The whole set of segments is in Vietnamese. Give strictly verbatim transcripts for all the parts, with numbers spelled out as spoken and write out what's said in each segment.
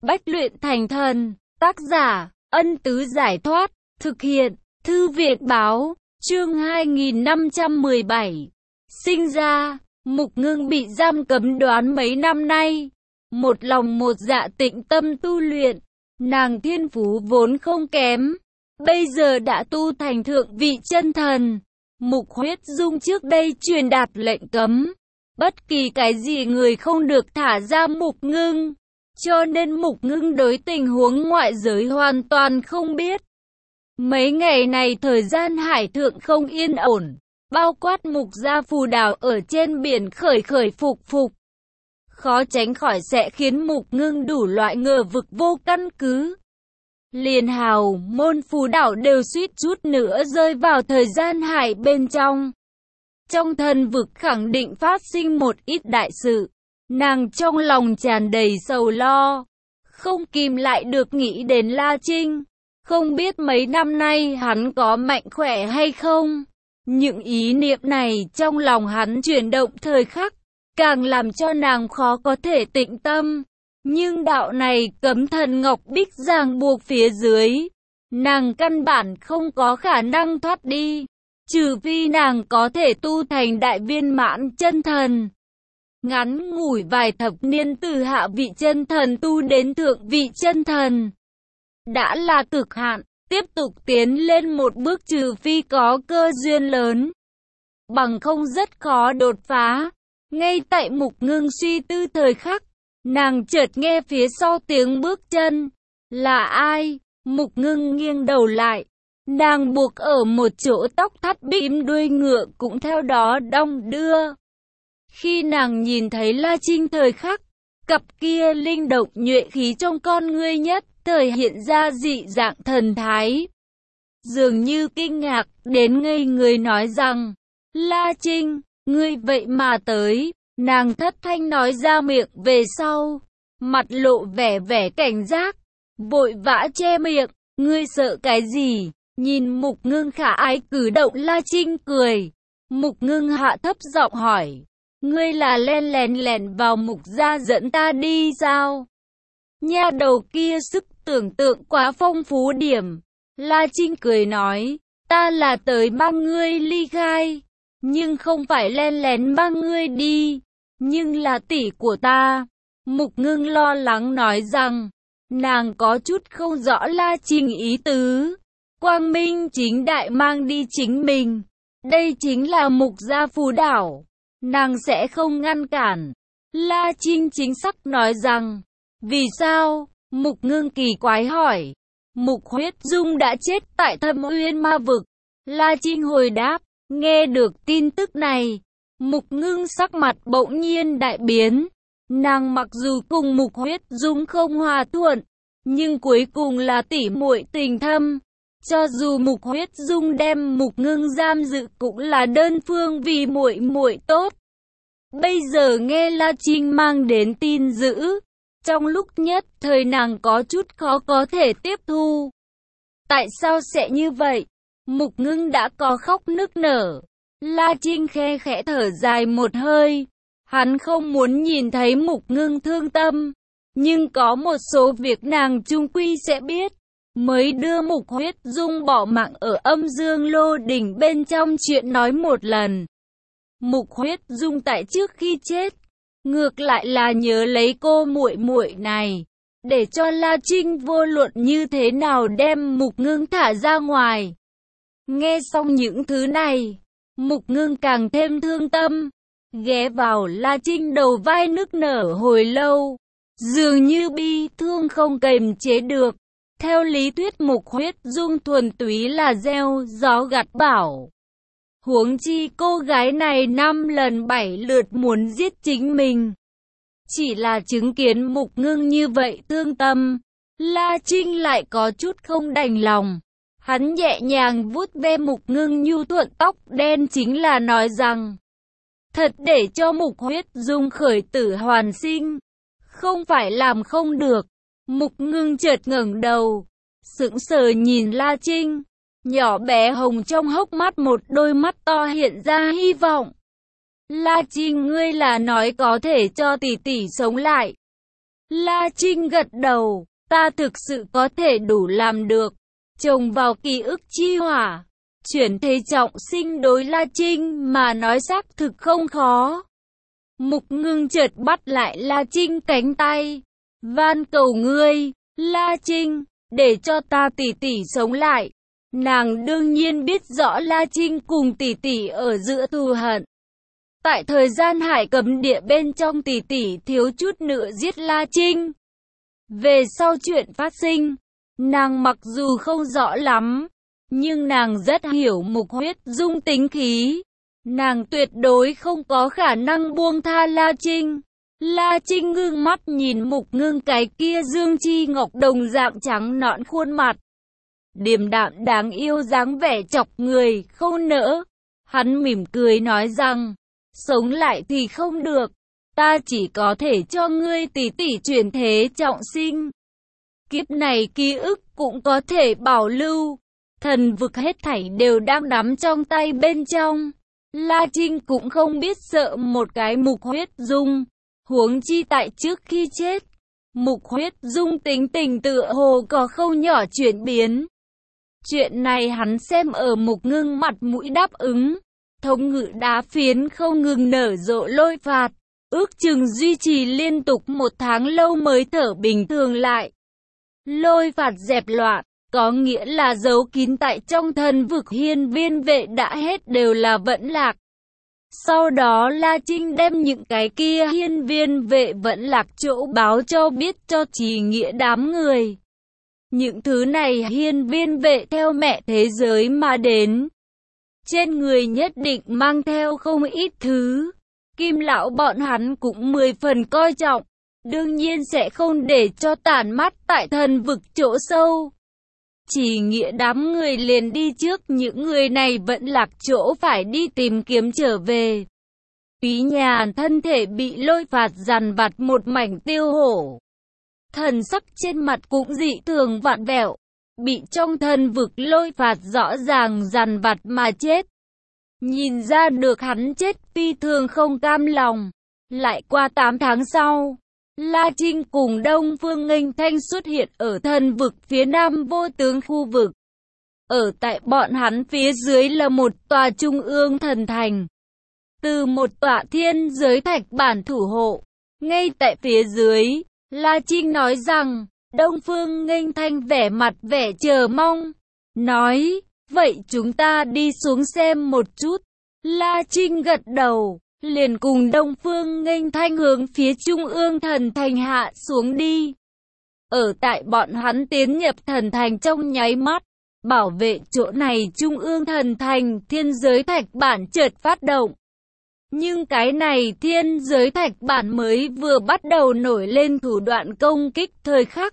Bách luyện thành thần. Tác giả, Ân Tứ Giải Thoát. Thực hiện, Thư Việt Báo. Chương hai nghìn năm trăm mười bảy. Sinh ra, Mục Ngưng bị giam cấm đoán mấy năm nay. Một lòng một dạ tịnh tâm tu luyện. Nàng thiên phú vốn không kém. Bây giờ đã tu thành thượng vị chân thần. Mục Huyết Dung trước đây truyền đạt lệnh cấm. Bất kỳ cái gì người không được thả ra Mục Ngưng. Cho nên Mục Ngưng đối tình huống ngoại giới hoàn toàn không biết. Mấy ngày này thời gian hải thượng không yên ổn. Bao quát Mục gia phù đảo ở trên biển khởi khởi phục phục. Khó tránh khỏi sẽ khiến Mục Ngưng đủ loại ngờ vực vô căn cứ. Liền hào môn phù đảo đều suýt chút nữa rơi vào thời gian hải bên trong. Trong thần vực khẳng định phát sinh một ít đại sự. Nàng trong lòng tràn đầy sầu lo. Không kìm lại được nghĩ đến La Trinh. Không biết mấy năm nay hắn có mạnh khỏe hay không. Những ý niệm này trong lòng hắn chuyển động thời khắc. Càng làm cho nàng khó có thể tĩnh tâm. Nhưng đạo này cấm thần ngọc bích ràng buộc phía dưới. Nàng căn bản không có khả năng thoát đi. Trừ phi nàng có thể tu thành đại viên mãn chân thần. Ngắn ngủi vài thập niên từ hạ vị chân thần tu đến thượng vị chân thần. Đã là cực hạn, tiếp tục tiến lên một bước trừ phi có cơ duyên lớn. Bằng không rất khó đột phá. Ngay tại Mục Ngưng suy tư thời khắc, nàng chợt nghe phía sau tiếng bước chân. Là ai? Mục Ngưng nghiêng đầu lại. Nàng buộc ở một chỗ tóc thắt bím đuôi ngựa cũng theo đó đong đưa. Khi nàng nhìn thấy La Trinh thời khắc, cặp kia linh động nhuệ khí trong con ngươi nhất thời hiện ra dị dạng thần thái. Dường như kinh ngạc đến ngây người nói rằng, La Trinh, ngươi vậy mà tới. Nàng thất thanh nói ra miệng về sau, mặt lộ vẻ vẻ cảnh giác, vội vã che miệng, ngươi sợ cái gì? Nhìn Mục Ngưng khả ái cử động, La Trinh cười. Mục Ngưng hạ thấp giọng hỏi, ngươi là len lén lẻn vào Mục gia dẫn ta đi sao? Nha đầu kia sức tưởng tượng quá phong phú điểm. La Trinh cười nói, ta là tới mang ngươi ly khai, nhưng không phải len lén mang ngươi đi, nhưng là tỷ của ta. Mục Ngưng lo lắng nói rằng, nàng có chút không rõ La Trinh ý tứ. Quang minh chính đại mang đi chính mình. Đây chính là Mục gia phù đảo. Nàng sẽ không ngăn cản. La Trinh chính xác nói rằng, vì sao? Mục Ngưng kỳ quái hỏi. Mục Huyết Dung đã chết tại Thâm Uyên ma vực. La Trinh hồi đáp, nghe được tin tức này. Mục Ngưng sắc mặt bỗng nhiên đại biến. Nàng mặc dù cùng Mục Huyết Dung không hòa thuận, nhưng cuối cùng là tỷ muội tình thâm. Cho dù Mục Huyết Dung đem Mục Ngưng giam giữ cũng là đơn phương vì muội muội tốt. Bây giờ nghe La Trinh mang đến tin dữ, trong lúc nhất thời nàng có chút khó có thể tiếp thu. Tại sao sẽ như vậy? Mục Ngưng đã có khóc nức nở. La Trinh khe khẽ thở dài một hơi. Hắn không muốn nhìn thấy Mục Ngưng thương tâm, nhưng có một số việc nàng chung quy sẽ biết. Mới đưa Mục Huyết Dung bỏ mạng ở âm dương lô đỉnh bên trong chuyện nói một lần. Mục Huyết Dung tại trước khi chết, ngược lại là nhớ lấy cô muội muội này, để cho La Trinh vô luận như thế nào đem Mục Ngưng thả ra ngoài. Nghe xong những thứ này, Mục Ngưng càng thêm thương tâm, ghé vào La Trinh đầu vai nức nở hồi lâu, dường như bi thương không kềm chế được. Theo lý thuyết Mục Huyết Dung thuần túy là gieo gió gặt bão. Huống chi cô gái này năm lần bảy lượt muốn giết chính mình. Chỉ là chứng kiến Mục Ngưng như vậy thương tâm, La Trinh lại có chút không đành lòng. Hắn nhẹ nhàng vuốt ve Mục Ngưng nhu thuận tóc đen chính là nói rằng, thật để cho Mục Huyết Dung khởi tử hoàn sinh, không phải làm không được. Mục Ngưng chợt ngẩng đầu, sững sờ nhìn La Trinh, nhỏ bé hồng trong hốc mắt một đôi mắt to hiện ra hy vọng. La Trinh, ngươi là nói có thể cho tỷ tỷ sống lại? La Trinh gật đầu, ta thực sự có thể đủ làm được. Trồng vào ký ức chi hỏa. Chuyển thế trọng sinh đối La Trinh mà nói xác thực không khó. Mục Ngưng chợt bắt lại La Trinh cánh tay. Van cầu ngươi, La Trinh, để cho ta tỷ tỷ sống lại. Nàng đương nhiên biết rõ La Trinh cùng tỷ tỷ ở giữa thù hận. Tại thời gian hải cấm địa bên trong tỷ tỷ thiếu chút nữa giết La Trinh. Về sau chuyện phát sinh, nàng mặc dù không rõ lắm, nhưng nàng rất hiểu Mục Huyết Dung tính khí. Nàng tuyệt đối không có khả năng buông tha La Trinh. La Trinh ngưng mắt nhìn Mục Ngưng cái kia dương chi ngọc đồng dạng trắng nõn khuôn mặt. Điềm đạm đáng yêu dáng vẻ chọc người không nỡ. Hắn mỉm cười nói rằng, sống lại thì không được. Ta chỉ có thể cho ngươi tỷ tỷ chuyển thế trọng sinh. Kiếp này ký ức cũng có thể bảo lưu. Thần vực hết thảy đều đang nắm trong tay bên trong. La Trinh cũng không biết sợ một cái Mục Huyết Dung. Huống chi tại trước khi chết, Mục Huyết Dung tính tình tựa hồ có không nhỏ chuyển biến. Chuyện này hắn xem ở Mục Ngưng mặt mũi đáp ứng. Thống ngự đá phiến không ngừng nở rộ lôi phạt. Ước chừng duy trì liên tục một tháng lâu mới thở bình thường lại. Lôi phạt dẹp loạn, có nghĩa là giấu kín tại trong thần vực hiên viên vệ đã hết đều là vẫn lạc. Sau đó La Trinh đem những cái kia hiên viên vệ vẫn lạc chỗ báo cho biết cho Trì Nghĩa đám người. Những thứ này hiên viên vệ theo mẹ thế giới mà đến. Trên người nhất định mang theo không ít thứ. Kim lão bọn hắn cũng mười phần coi trọng. Đương nhiên sẽ không để cho tản mắt tại thần vực chỗ sâu. Chỉ Nghĩa đám người liền đi trước, những người này vẫn lạc chỗ phải đi tìm kiếm trở về. Phí Nhàn thân thể bị lôi phạt dằn vặt một mảnh tiêu hổ. Thần sắc trên mặt cũng dị thường vặn vẹo. Bị trong thần vực lôi phạt rõ ràng dằn vặt mà chết. Nhìn ra được hắn chết phi thường không cam lòng. Lại qua tám tháng sau, La Trinh cùng Đông Phương Nghênh Thanh xuất hiện ở thần vực phía nam vô tướng khu vực. Ở tại bọn hắn phía dưới là một tòa trung ương thần thành. Từ một tòa thiên giới thạch bản thủ hộ. Ngay tại phía dưới, La Trinh nói rằng, Đông Phương Nghênh Thanh vẻ mặt vẻ chờ mong. Nói, vậy chúng ta đi xuống xem một chút. La Trinh gật đầu. Liền cùng Đông Phương Nghênh Thanh hướng phía trung ương thần thành hạ xuống đi. Ở tại bọn hắn tiến nhập thần thành trong nháy mắt, bảo vệ chỗ này trung ương thần thành thiên giới thạch bản chợt phát động. Nhưng cái này thiên giới thạch bản mới vừa bắt đầu nổi lên thủ đoạn công kích thời khắc.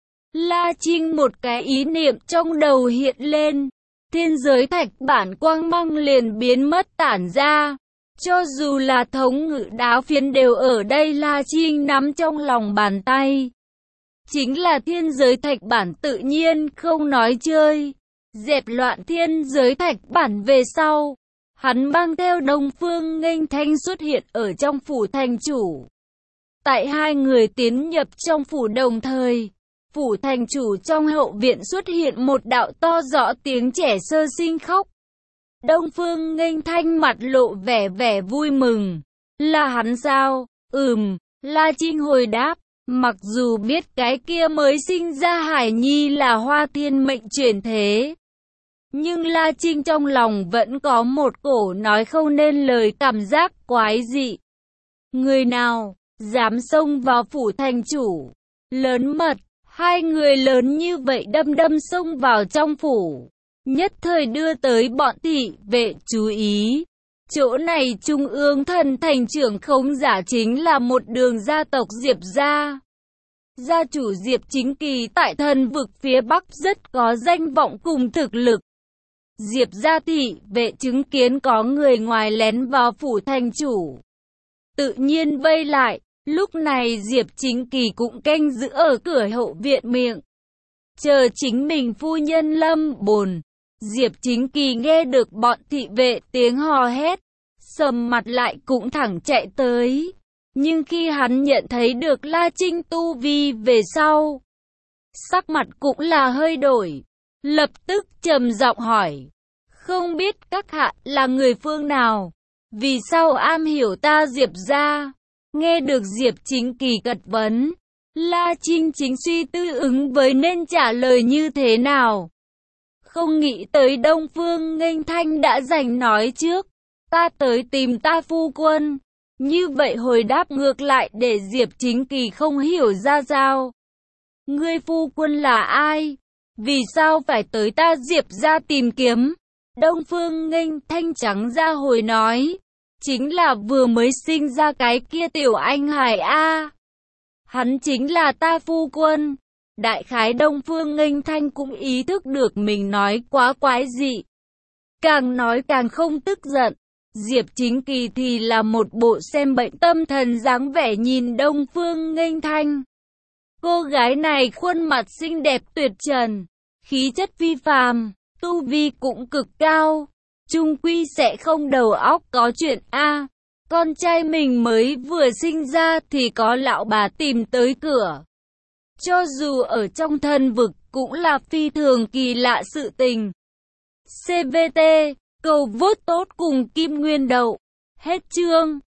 La Trinh một cái ý niệm trong đầu hiện lên, thiên giới thạch bản quang mang liền biến mất tản ra. Cho dù là thống ngự đá phiến đều ở đây La Trinh nắm trong lòng bàn tay. Chính là thiên giới thạch bản tự nhiên không nói chơi. Dẹp loạn thiên giới thạch bản về sau. Hắn mang theo Đông Phương Nghênh Thanh xuất hiện ở trong phủ thành chủ. Tại hai người tiến nhập trong phủ đồng thời, phủ thành chủ trong hậu viện xuất hiện một đạo to rõ tiếng trẻ sơ sinh khóc. Đông Phương Nghênh Thanh mặt lộ vẻ vẻ vui mừng. Là hắn sao? Ừm, La Trinh hồi đáp. Mặc dù biết cái kia mới sinh ra hải nhi là Hoa Thiên mệnh chuyển thế, nhưng La Trinh trong lòng vẫn có một cổ nói không nên lời cảm giác quái dị. Người nào dám xông vào phủ thành chủ? Lớn mật, hai người lớn như vậy đâm đâm xông vào trong phủ. Nhất thời đưa tới bọn thị vệ chú ý. Chỗ này trung ương thần thành trưởng khống giả chính là một đường gia tộc Diệp gia. Gia chủ Diệp Chính Kỳ tại thần vực phía Bắc rất có danh vọng cùng thực lực. Diệp gia thị vệ chứng kiến có người ngoài lén vào phủ thành chủ, tự nhiên vây lại. Lúc này Diệp Chính Kỳ cũng canh giữ ở cửa hậu viện miệng, chờ chính mình phu nhân lâm bồn. Diệp Chính Kỳ nghe được bọn thị vệ tiếng hò hét, sầm mặt lại cũng thẳng chạy tới. Nhưng khi hắn nhận thấy được La Trinh tu vi về sau, sắc mặt cũng là hơi đổi, lập tức trầm giọng hỏi, không biết các hạ là người phương nào, vì sao am hiểu ta Diệp gia? Nghe được Diệp Chính Kỳ cật vấn, La Trinh chính suy tư ứng với nên trả lời như thế nào. Không nghĩ tới Đông Phương Nghênh Thanh đã giành nói trước, ta tới tìm ta phu quân. Như vậy hồi đáp ngược lại để Diệp Chính Kỳ không hiểu ra sao. Ngươi phu quân là ai? Vì sao phải tới ta Diệp gia tìm kiếm? Đông Phương Nghênh Thanh trắng ra hồi nói, chính là vừa mới sinh ra cái kia tiểu anh hải a. Hắn chính là ta phu quân. Đại khái Đông Phương Nghênh Thanh cũng ý thức được mình nói quá quái dị. Càng nói càng không tức giận. Diệp Chính Kỳ thì là một bộ xem bệnh tâm thần dáng vẻ nhìn Đông Phương Nghênh Thanh. Cô gái này khuôn mặt xinh đẹp tuyệt trần, khí chất phi phàm, tu vi cũng cực cao. Chung quy sẽ không đầu óc có chuyện a. Con trai mình mới vừa sinh ra thì có lão bà tìm tới cửa. Cho dù ở trong thần vực cũng là phi thường kỳ lạ sự tình. xê vê tê, cầu vote tốt cùng Kim Nguyên Đậu. Hết chương.